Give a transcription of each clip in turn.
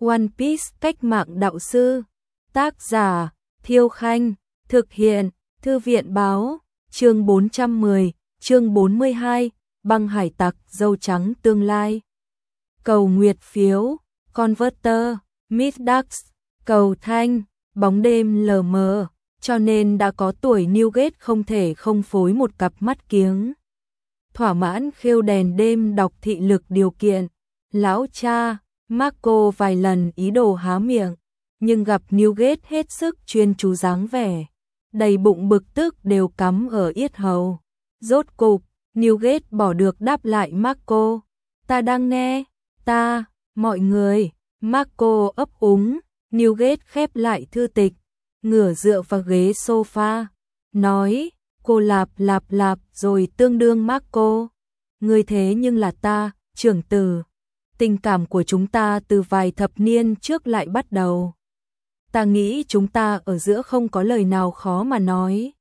One Piece cách mạng đạo sư. Tác giả Thiêu Khanh. Thực hiện Thư viện Báo. Chương 410, chương 42, băng hải tặc dâu trắng tương lai. Cầu nguyệt phiếu, Converter, Midax, cầu thanh, bóng đêm lờ mờ, cho nên đã có tuổi Newgate không thể không phối một cặp mắt kiếng. Thỏa mãn khêu đèn đêm đọc thị lực điều kiện, lão cha, Marco vài lần ý đồ há miệng, nhưng gặp Newgate hết sức chuyên chú dáng vẻ, đầy bụng bực tức đều cắm ở yết hầu. Rốt cục, Newgate bỏ được đáp lại Marco. Ta đang nghe, mọi người. Marco ấp úng, Newgate khép lại thư tịch, ngửa dựa vào ghế sofa, nói, cô lạp rồi tương đương Marco. Người thế nhưng là ta, trưởng tử. Tình cảm của chúng ta từ vài thập niên trước lại bắt đầu. Ta nghĩ chúng ta ở giữa không có lời nào khó mà nói.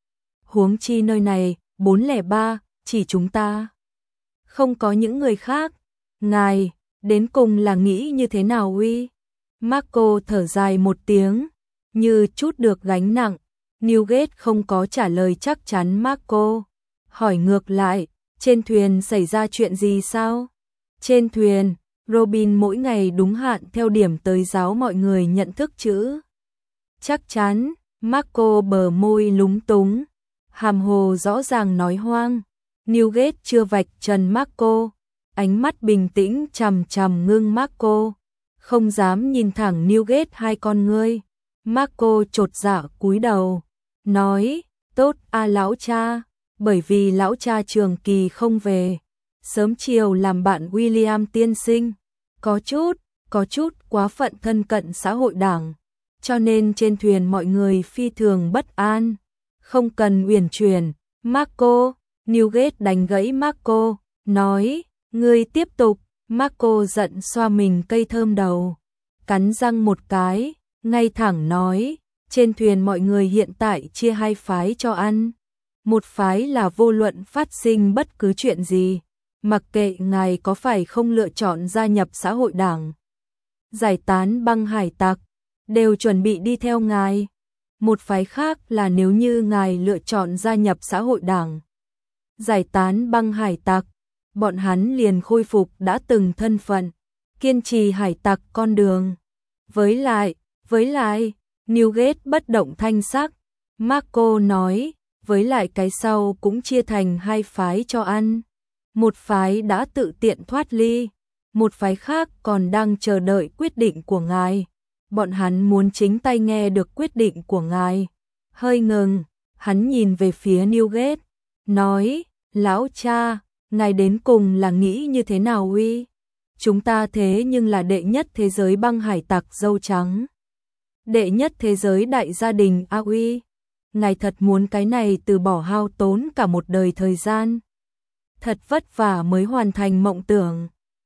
Huống chi nơi này, 403, chỉ chúng ta. Không có những người khác. Ngài, đến cùng là nghĩ như thế nào uy? Marco thở dài một tiếng, như chút được gánh nặng. Newgate không có trả lời chắc chắn Marco. Hỏi ngược lại, trên thuyền xảy ra chuyện gì sao? Trên thuyền, Robin mỗi ngày đúng hạn theo điểm tới giáo mọi người nhận thức chữ. Chắc chắn, Marco bờ môi lúng túng, hàm hồ rõ ràng nói hoang. Newgate chưa vạch trần Marco, ánh mắt bình tĩnh chằm chằm ngưng Marco, không dám nhìn thẳng Newgate hai con ngươi. Marco chột dạ cúi đầu, nói, tốt lão cha, bởi vì lão cha trường kỳ không về, sớm chiều làm bạn William tiên sinh, có chút quá phận thân cận xã hội đảng, cho nên trên thuyền mọi người phi thường bất an. Không cần uyển chuyển, Marco. Newgate đánh gãy Marco, nói, ngươi tiếp tục. Marco giận xoa mình cây thơm đầu, cắn răng một cái, ngay thẳng nói, trên thuyền mọi người hiện tại chia hai phái cho ăn. Một phái là vô luận phát sinh bất cứ chuyện gì, mặc kệ ngài có phải không lựa chọn gia nhập xã hội đảng, giải tán băng hải tặc, đều chuẩn bị đi theo ngài. Một phái khác là nếu như ngài lựa chọn gia nhập xã hội đảng, giải tán băng hải tặc, bọn hắn liền khôi phục đã từng thân phận, kiên trì hải tặc con đường. Với lại, Newgate bất động thanh sắc. Marco nói, với lại cái sau cũng chia thành hai phái cho ăn. Một phái đã tự tiện thoát ly, một phái khác còn đang chờ đợi quyết định của ngài. Bọn hắn muốn chính tay nghe được quyết định của ngài. Hơi ngừng, hắn nhìn về phía Newgate, nói, lão cha, ngài đến cùng là nghĩ như thế nào uy? Chúng ta thế nhưng là đệ nhất thế giới băng hải tặc dâu trắng. Đệ nhất thế giới đại gia đình uy. Ngài thật muốn cái này từ bỏ hao tốn cả một đời thời gian. Thật vất vả mới hoàn thành mộng tưởng.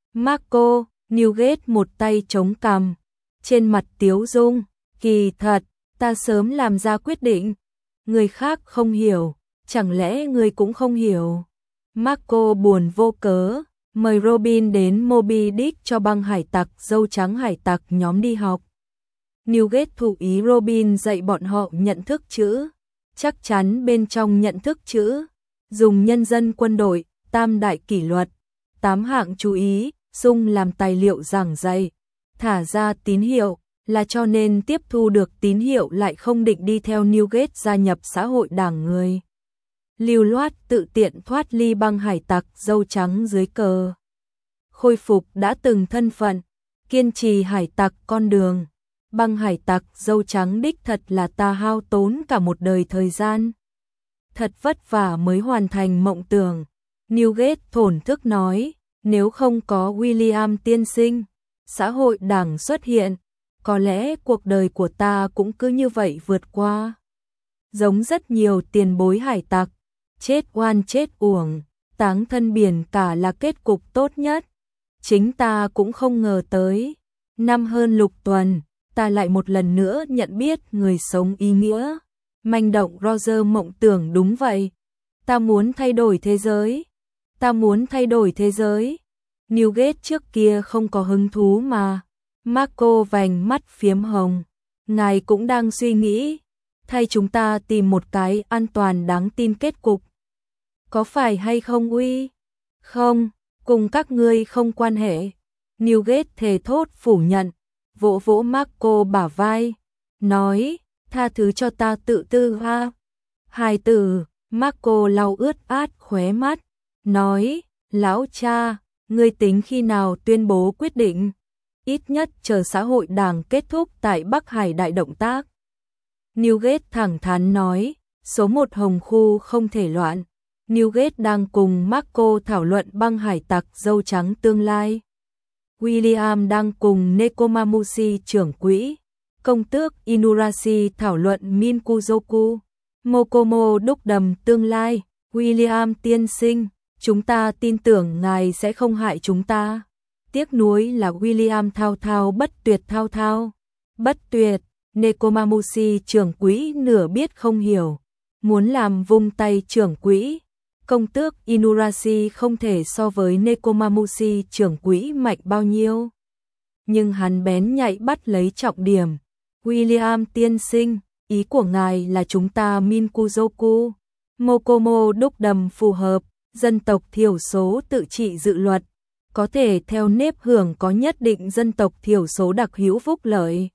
Marco, Newgate một tay chống cằm, trên mặt tiếu dung, kỳ thật, ta sớm làm ra quyết định. Người khác không hiểu, chẳng lẽ người cũng không hiểu? Marco buồn vô cớ, mời Robin đến Moby Dick cho băng hải tặc dâu trắng hải tặc nhóm đi học. Newgate thụ ý Robin dạy bọn họ nhận thức chữ, chắc chắn bên trong nhận thức chữ, dùng nhân dân quân đội, tam đại kỷ luật, 8 hạng chú ý, dùng làm tài liệu giảng dạy, thả ra tín hiệu, là cho nên tiếp thu được tín hiệu lại không định đi theo Newgate gia nhập xã hội đảng người. Lưu loát tự tiện thoát ly băng hải tặc dâu trắng dưới cờ. Khôi phục đã từng thân phận, kiên trì hải tặc con đường. Băng hải tặc dâu trắng đích thật là ta hao tốn cả một đời thời gian. Thật vất vả mới hoàn thành mộng tưởng. Newgate thổn thức nói, nếu không có William tiên sinh, xã hội đảng xuất hiện, có lẽ cuộc đời của ta cũng cứ như vậy vượt qua. Giống rất nhiều tiền bối hải tặc, chết oan chết uổng, táng thân biển cả là kết cục tốt nhất. Chính ta cũng không ngờ tới, năm hơn lục tuần, ta lại một lần nữa nhận biết người sống ý nghĩa. Manh động Roger mộng tưởng đúng vậy. Ta muốn thay đổi thế giới. Ta muốn thay đổi thế giới. Newgate trước kia không có hứng thú mà. Marco vành mắt phiếm hồng. Ngài cũng đang suy nghĩ, thay chúng ta tìm một cái an toàn đáng tin kết cục. Có phải hay không Uy? Không, cùng các ngươi không quan hệ. Newgate thề thốt phủ nhận, vỗ vỗ Marco bả vai, nói, tha thứ cho ta tự tư ha. Hài tử, Marco lau ướt át khóe mắt, nói, lão cha, ngươi tính khi nào tuyên bố quyết định? Ít nhất chờ xã hội đảng kết thúc tại Bắc Hải đại động tác. Newgate thẳng thắn nói, số 1 Hồng Khu không thể loạn. Newgate đang cùng Marco thảo luận băng hải tặc dâu trắng tương lai. William đang cùng Nekomamushi trưởng quỹ, công tước Inurashi thảo luận Minkuzoku. Mokomo đúc đầm tương lai. William tiên sinh, chúng ta tin tưởng ngài sẽ không hại chúng ta. Tiếc nuối là William thao thao bất tuyệt thao thao. Bất tuyệt, Nekomamushi trưởng quỹ nửa biết không hiểu. Muốn làm vung tay trưởng quỹ. Công tước Inurashi không thể so với Nekomamushi trưởng quỹ mạnh bao nhiêu. Nhưng hắn bén nhạy bắt lấy trọng điểm. William tiên sinh, ý của ngài là chúng ta Minkuzoku. Mokomo đúc đầm phù hợp, dân tộc thiểu số tự trị dự luật. Có thể theo nếp hưởng có nhất định dân tộc thiểu số đặc hữu phúc lợi.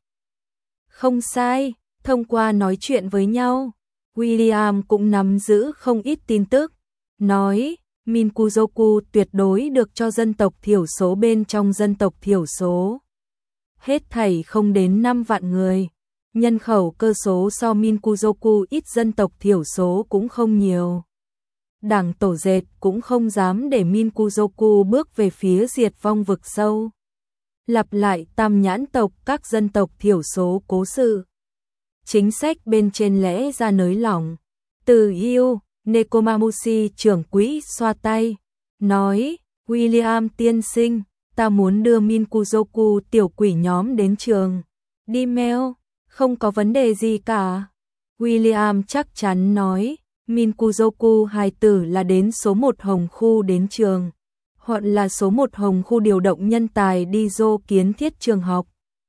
Không sai, thông qua nói chuyện với nhau, William cũng nắm giữ không ít tin tức. Nói, Minkuzoku tuyệt đối được cho dân tộc thiểu số bên trong dân tộc thiểu số. Hết thảy không đến 5 vạn người. Nhân khẩu cơ số so Minkuzoku ít dân tộc thiểu số cũng không nhiều. Đảng tổ dệt cũng không dám để Minkuzoku bước về phía diệt vong vực sâu. Lặp lại tam nhãn tộc các dân tộc thiểu số cố sự. Chính sách bên trên lẽ ra nới lỏng. Từ yêu, Nekomamushi trưởng quỹ xoa tay, nói, William tiên sinh, ta muốn đưa Minkuzoku tiểu quỷ nhóm đến trường. Đi mail, không có vấn đề gì cả. William chắc chắn nói, Minkuzoku hài tử là đến số 1 Hồng Khu đến trường, hoặc là số 1 Hồng Khu điều động nhân tài đi dô kiến thiết trường học.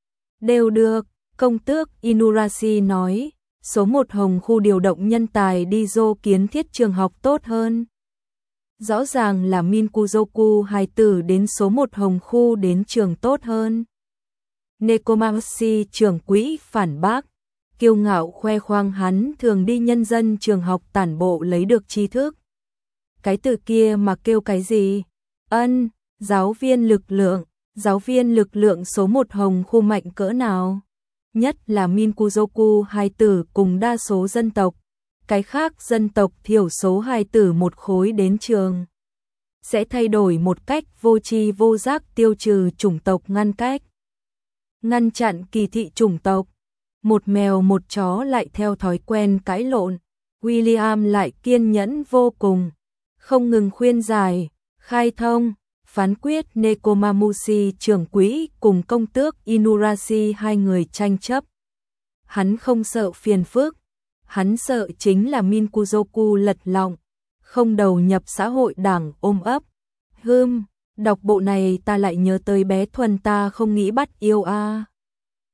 Đều được, công tước Inurashi nói, số 1 Hồng Khu điều động nhân tài đi dô kiến thiết trường học tốt hơn. Rõ ràng là Minkuzoku hài tử đến số 1 Hồng Khu đến trường tốt hơn. Nekomamushi trưởng quỹ phản bác, kiêu ngạo khoe khoang hắn thường đi nhân dân trường học tản bộ lấy được tri thức. Cái từ kia mà kêu cái gì? Ân, giáo viên lực lượng số 1 Hồng Khu mạnh cỡ nào? Nhất là Minkuzoku hài tử cùng đa số dân tộc, cái khác dân tộc thiểu số hài tử một khối đến trường. Sẽ thay đổi một cách vô tri vô giác tiêu trừ chủng tộc ngăn chặn kỳ thị chủng tộc. Một mèo một chó lại theo thói quen cãi lộn. William lại kiên nhẫn vô cùng, không ngừng khuyên giải, khai thông, phán quyết Nekomamushi trưởng quỹ cùng công tước Inurashi hai người tranh chấp. Hắn không sợ phiền phức, hắn sợ chính là Minkuzoku lật lọng, không đầu nhập xã hội đảng ôm ấp. Đọc bộ này ta lại nhớ tới bé Thuần ta không nghĩ bắt yêu a.